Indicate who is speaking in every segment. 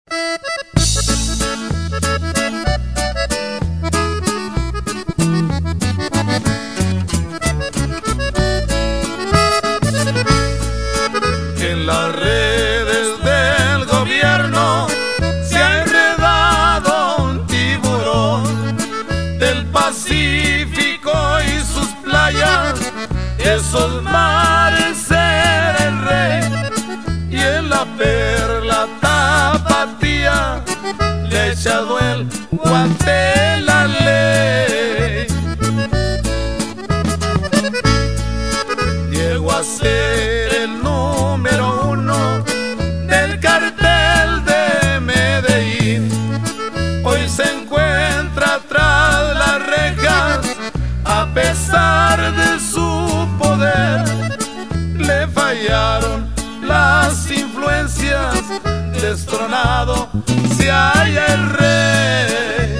Speaker 1: En las redes del gobierno se ha enredado un tiburón del Pacífico y sus playas, esos mares era el rey, y en la perla tapatía le ha echado el guante la ley. Llegó a ser el número 1 del cartel de Medellín. Hoy se encuentra tras las rejas a pesar de su poder. Le fallaron las influencias, destronado se halla el rey.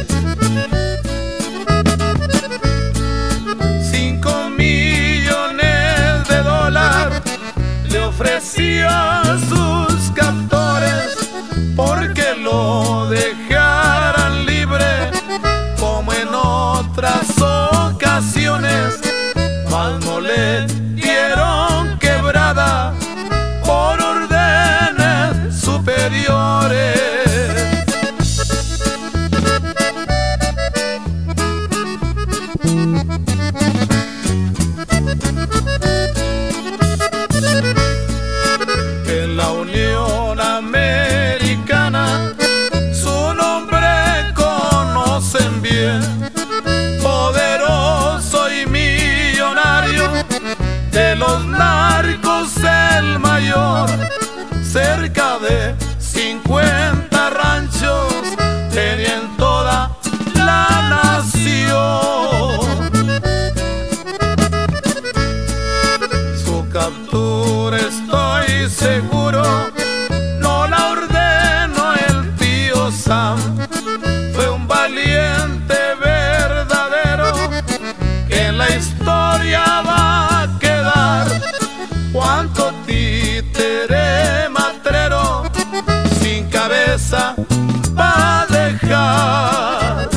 Speaker 1: 5 millones de dólares le ofreció a sus captores porque lo dejaran libre, como en otras ocasiones, mas no le dieron quebrada por órdenes superiores. En la Unión Americana su nombre conocen bien, poderoso y millonario, de los narcos el mayor. Cerca de 50 ranchos tenía en toda la nación. Su captura, estoy seguro, no la ordenó el tío Sam. Fue un valiente verdadero que en la historia va a quedar. Cuánto títere matrero sin cabeza va a dejar.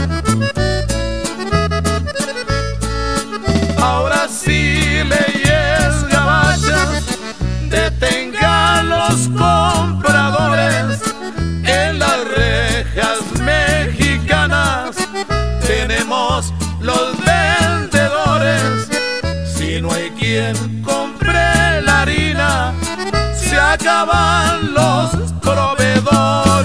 Speaker 1: Ahora sí, leyes gabachas, detengan los compradores. En las rejas mexicanas tenemos los vendedores. Si no hay quien compre la harina, se acaban los proveedores.